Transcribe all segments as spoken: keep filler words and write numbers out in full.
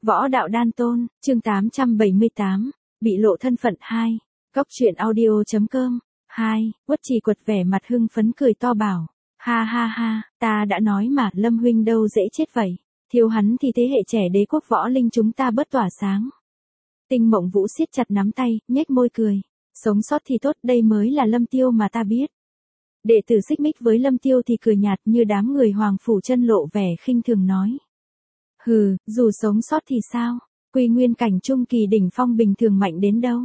Võ đạo đan tôn, chương tám trăm bảy mươi tám, bị lộ thân phận hai, Cóc truyện audio chấm com, hai, Quất Trì Quật vẻ mặt hưng phấn cười to bảo, ha ha ha, ta đã nói mà, Lâm huynh đâu dễ chết vậy, thiếu hắn thì thế hệ trẻ đế quốc võ linh chúng ta bớt tỏa sáng. Tinh Mộng Vũ siết chặt nắm tay, nhếch môi cười, sống sót thì tốt, đây mới là Lâm Tiêu mà ta biết. Đệ tử xích mích với Lâm Tiêu thì cười nhạt như đám người Hoàng Phủ chân lộ vẻ khinh thường nói. Hừ, dù sống sót thì sao, quy nguyên cảnh trung kỳ đỉnh phong bình thường mạnh đến đâu.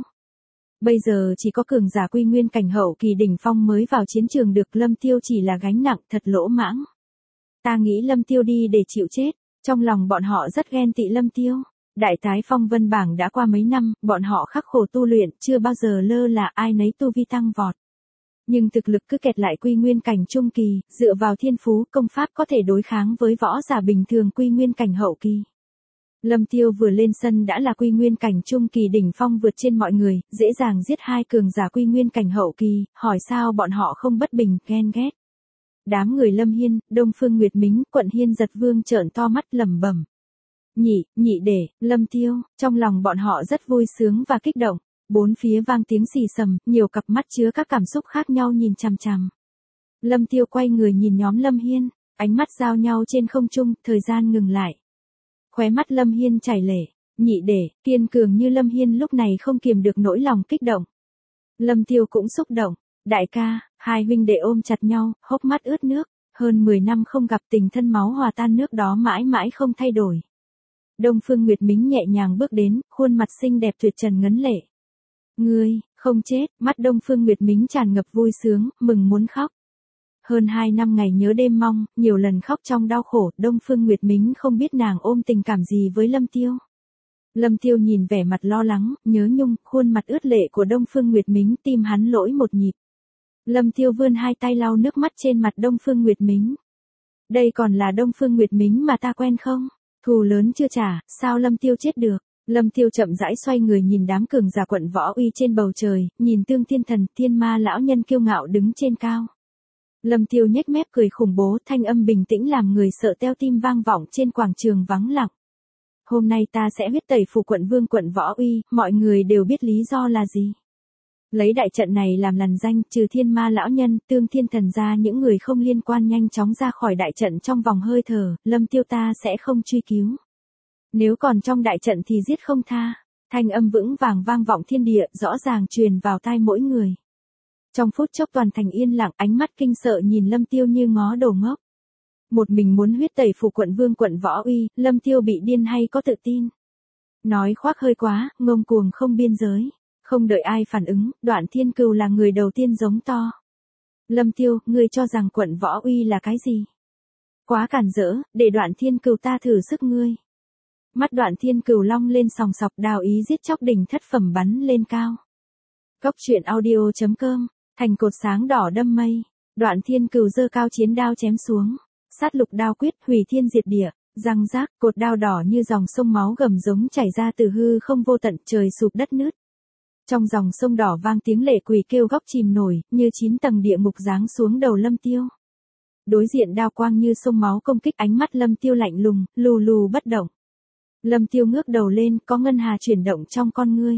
Bây giờ chỉ có cường giả quy nguyên cảnh hậu kỳ đỉnh phong mới vào chiến trường được, Lâm Tiêu chỉ là gánh nặng, thật lỗ mãng. Ta nghĩ Lâm Tiêu đi để chịu chết, trong lòng bọn họ rất ghen tị Lâm Tiêu. Đại tái phong vân bảng đã qua mấy năm, bọn họ khắc khổ tu luyện, chưa bao giờ lơ là ai nấy tu vi tăng vọt. Nhưng thực lực cứ kẹt lại quy nguyên cảnh trung kỳ, dựa vào thiên phú, công pháp có thể đối kháng với võ giả bình thường quy nguyên cảnh hậu kỳ. Lâm Tiêu vừa lên sân đã là quy nguyên cảnh trung kỳ đỉnh phong vượt trên mọi người, dễ dàng giết hai cường giả quy nguyên cảnh hậu kỳ, hỏi sao bọn họ không bất bình, ghen ghét. Đám người Lâm Hiên, Đông Phương Nguyệt Mính, Quận Hiên Giật Vương trợn to mắt lẩm bẩm. Nhị, nhị đệ, Lâm Tiêu, trong lòng bọn họ rất vui sướng và kích động. Bốn phía vang tiếng xì xầm, nhiều cặp mắt chứa các cảm xúc khác nhau nhìn chằm chằm. Lâm Tiêu quay người nhìn nhóm Lâm Hiên, ánh mắt giao nhau trên không trung, thời gian ngừng lại. Khóe mắt Lâm Hiên chảy lệ, nhị đệ, kiên cường như Lâm Hiên lúc này không kiềm được nỗi lòng kích động. Lâm Tiêu cũng xúc động, đại ca, hai huynh đệ ôm chặt nhau, hốc mắt ướt nước, hơn mười năm không gặp tình thân máu hòa tan nước đó mãi mãi không thay đổi. Đông Phương Nguyệt Mính nhẹ nhàng bước đến, khuôn mặt xinh đẹp tuyệt trần ngấn lệ. Ngươi, không chết, mắt Đông Phương Nguyệt Mính tràn ngập vui sướng, mừng muốn khóc. Hơn hai năm ngày nhớ đêm mong, nhiều lần khóc trong đau khổ, Đông Phương Nguyệt Mính không biết nàng ôm tình cảm gì với Lâm Tiêu. Lâm Tiêu nhìn vẻ mặt lo lắng, nhớ nhung, khuôn mặt ướt lệ của Đông Phương Nguyệt Mính, tim hắn lỗi một nhịp. Lâm Tiêu vươn hai tay lau nước mắt trên mặt Đông Phương Nguyệt Mính. Đây còn là Đông Phương Nguyệt Mính mà ta quen không? Thù lớn chưa trả, sao Lâm Tiêu chết được? Lâm Tiêu chậm rãi xoay người nhìn đám cường giả quận võ uy trên bầu trời, nhìn Tương Thiên Thần, Thiên Ma lão nhân kiêu ngạo đứng trên cao. Lâm Tiêu nhếch mép cười khủng bố, thanh âm bình tĩnh làm người sợ teo tim vang vọng trên quảng trường vắng lặng. Hôm nay ta sẽ huyết tẩy phủ quận vương quận võ uy, mọi người đều biết lý do là gì. Lấy đại trận này làm lằn danh, trừ Thiên Ma lão nhân, Tương Thiên Thần ra những người không liên quan nhanh chóng ra khỏi đại trận trong vòng hơi thở, Lâm Tiêu ta sẽ không truy cứu. Nếu còn trong đại trận thì giết không tha. Thanh âm vững vàng vang vọng thiên địa, rõ ràng truyền vào tai mỗi người. Trong phút chốc toàn thành yên lặng, ánh mắt kinh sợ nhìn Lâm Tiêu như ngó đầu ngốc. Một mình muốn huyết tẩy phủ quận vương quận võ uy, Lâm Tiêu bị điên hay có tự tin? Nói khoác hơi quá, ngông cuồng không biên giới. Không đợi ai phản ứng, Đoạn Thiên Cừu là người đầu tiên giống to. Lâm Tiêu, ngươi cho rằng quận võ uy là cái gì? Quá cản rỡ, để Đoạn Thiên Cừu ta thử sức ngươi. Mắt Đoạn Thiên Cừu long lên sòng sọc, đào ý giết chóc đỉnh thất phẩm bắn lên cao. Cóc truyện audio chấm com, thành cột sáng đỏ đâm mây, Đoạn Thiên Cừu giơ cao chiến đao chém xuống, sát lục đao quyết, hủy thiên diệt địa, răng rác, cột đao đỏ như dòng sông máu gầm giống chảy ra từ hư không vô tận, trời sụp đất nứt. Trong dòng sông đỏ vang tiếng lệ quỷ kêu góc chìm nổi, như chín tầng địa ngục giáng xuống đầu Lâm Tiêu. Đối diện đao quang như sông máu công kích, ánh mắt Lâm Tiêu lạnh lùng, lù lù bất động. Lâm Tiêu ngước đầu lên, có ngân hà chuyển động trong con ngươi.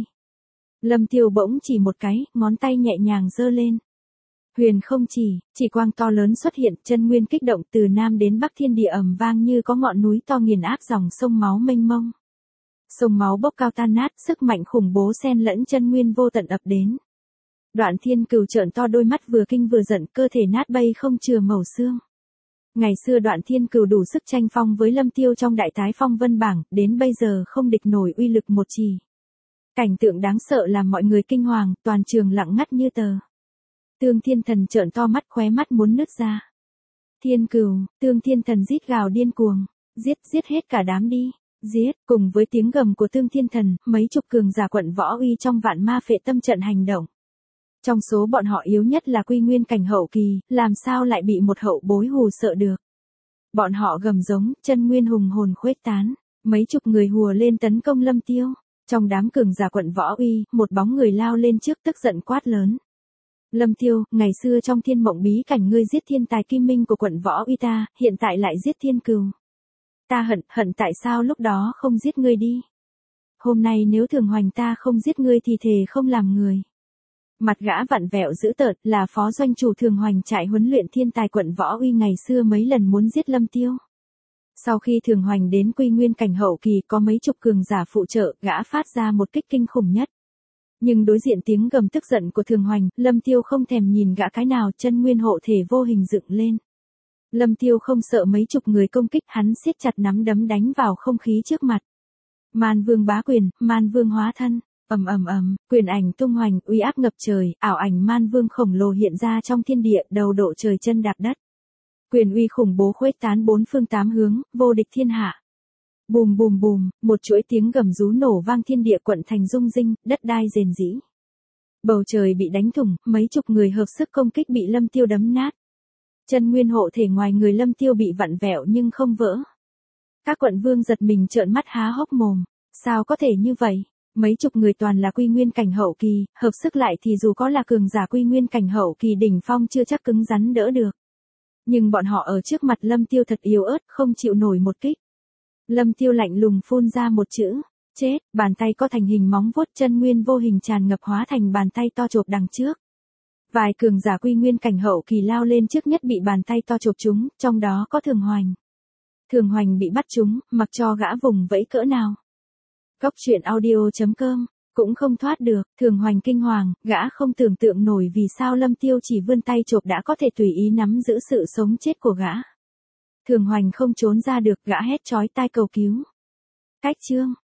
Lâm Tiêu bỗng chỉ một cái, ngón tay nhẹ nhàng giơ lên. Huyền không chỉ, chỉ quang to lớn xuất hiện, chân nguyên kích động từ nam đến bắc, thiên địa ầm vang như có ngọn núi to nghiền áp dòng sông máu mênh mông. Sông máu bốc cao tan nát, sức mạnh khủng bố xen lẫn chân nguyên vô tận ập đến. Đoạn Thiên Cừu trợn to đôi mắt vừa kinh vừa giận, cơ thể nát bay không chừa mẩu xương. Ngày xưa Đoạn Thiên Cừu đủ sức tranh phong với Lâm Tiêu trong đại tái phong vân bảng, đến bây giờ không địch nổi uy lực một trì. Cảnh tượng đáng sợ làm mọi người kinh hoàng, toàn trường lặng ngắt như tờ. Tương Thiên Thần trợn to mắt, khóe mắt muốn nứt ra. Thiên Cừu, Tương Thiên Thần rít gào điên cuồng, giết, giết hết cả đám đi, giết, cùng với tiếng gầm của Tương Thiên Thần, mấy chục cường giả quận võ uy trong vạn ma phệ tâm trận hành động. Trong số bọn họ yếu nhất là quy nguyên cảnh hậu kỳ, làm sao lại bị một hậu bối hù sợ được. Bọn họ gầm giống, chân nguyên hùng hồn khuếch tán, mấy chục người hùa lên tấn công Lâm Tiêu. Trong đám cường giả quận võ uy, một bóng người lao lên trước tức giận quát lớn. Lâm Tiêu, ngày xưa trong thiên mộng bí cảnh ngươi giết thiên tài kim minh của quận võ uy ta, hiện tại lại giết Thiên Cừu. Ta hận, hận tại sao lúc đó không giết ngươi đi. Hôm nay nếu Thường Hoành ta không giết ngươi thì thề không làm người. Mặt gã vặn vẹo dữ tợn, là phó doanh chủ Thường Hoành trại huấn luyện thiên tài quận Võ Uy ngày xưa mấy lần muốn giết Lâm Tiêu. Sau khi Thường Hoành đến Quy Nguyên cảnh hậu kỳ có mấy chục cường giả phụ trợ, gã phát ra một kích kinh khủng nhất. Nhưng đối diện tiếng gầm tức giận của Thường Hoành, Lâm Tiêu không thèm nhìn gã cái nào, chân nguyên hộ thể vô hình dựng lên. Lâm Tiêu không sợ mấy chục người công kích, hắn siết chặt nắm đấm đánh vào không khí trước mặt. Man Vương bá quyền, Man Vương hóa thân, ầm ầm ầm, quyền ảnh tung hoành, uy áp ngập trời, ảo ảnh Man Vương khổng lồ hiện ra trong thiên địa, đầu độ trời chân đạp đất. Quyền uy khủng bố khuếch tán bốn phương tám hướng, vô địch thiên hạ. Bùm bùm bùm, một chuỗi tiếng gầm rú nổ vang, thiên địa quận thành rung rinh, đất đai rền rĩ. Bầu trời bị đánh thủng, mấy chục người hợp sức công kích bị Lâm Tiêu đấm nát. Chân nguyên hộ thể ngoài người Lâm Tiêu bị vặn vẹo nhưng không vỡ. Các quận vương giật mình trợn mắt há hốc mồm, sao có thể như vậy? Mấy chục người toàn là Quy Nguyên cảnh hậu kỳ, hợp sức lại thì dù có là cường giả Quy Nguyên cảnh hậu kỳ đỉnh phong chưa chắc cứng rắn đỡ được. Nhưng bọn họ ở trước mặt Lâm Tiêu thật yếu ớt, không chịu nổi một kích. Lâm Tiêu lạnh lùng phun ra một chữ, chết, bàn tay có thành hình móng vuốt, chân nguyên vô hình tràn ngập hóa thành bàn tay to chộp đằng trước. Vài cường giả Quy Nguyên cảnh hậu kỳ lao lên trước nhất bị bàn tay to chộp chúng, trong đó có Thường Hoành. Thường Hoành bị bắt chúng, mặc cho gã vùng vẫy cỡ nào. Cốc truyện audio chấm com, cũng không thoát được, Thường Hoành kinh hoàng, gã không tưởng tượng nổi vì sao Lâm Tiêu chỉ vươn tay chộp đã có thể tùy ý nắm giữ sự sống chết của gã. Thường Hoành không trốn ra được, gã hét chói tai cầu cứu. Cách chương